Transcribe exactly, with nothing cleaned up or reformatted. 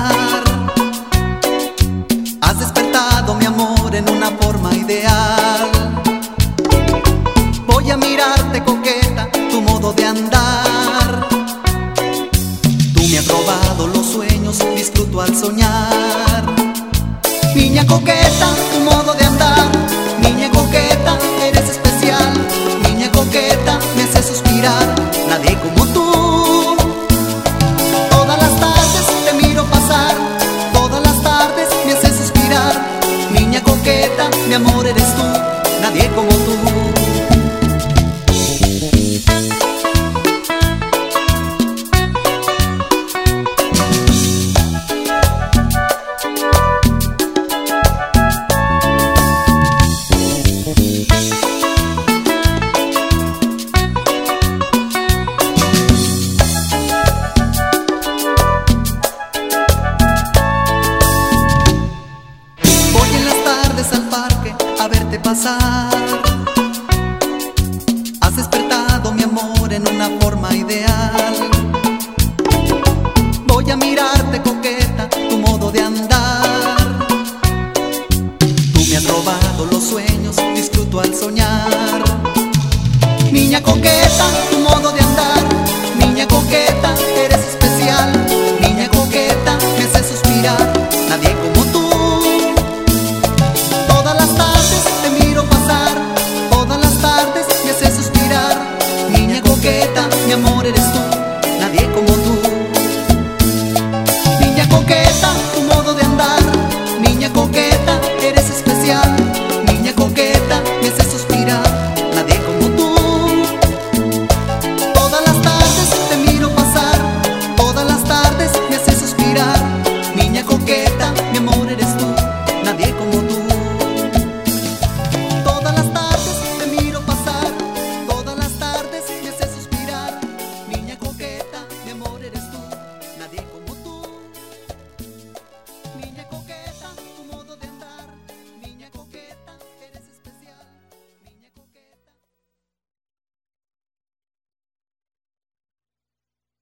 pasar. Has despertado mi amor en una forma ideal. Voy a mirarte coqueta, tu modo de andar. Tú me has robado los sueños, disfruto al soñar. Niña coqueta, tu modo de andar. Niña coqueta, eres especial. Niña coqueta, me hace suspirar. Nadie como tú. Todas las tardes te miro pasar. Todas las tardes me hace suspirar. Niña coqueta, mi amor eres tú. Nadie como tú. A verte pasar. Has despertado mi amor en una forma ideal. Voy a mirarte coqueta, tu modo de andar. Tú me has robado los sueños, disfruto al soñar. Niña coqueta,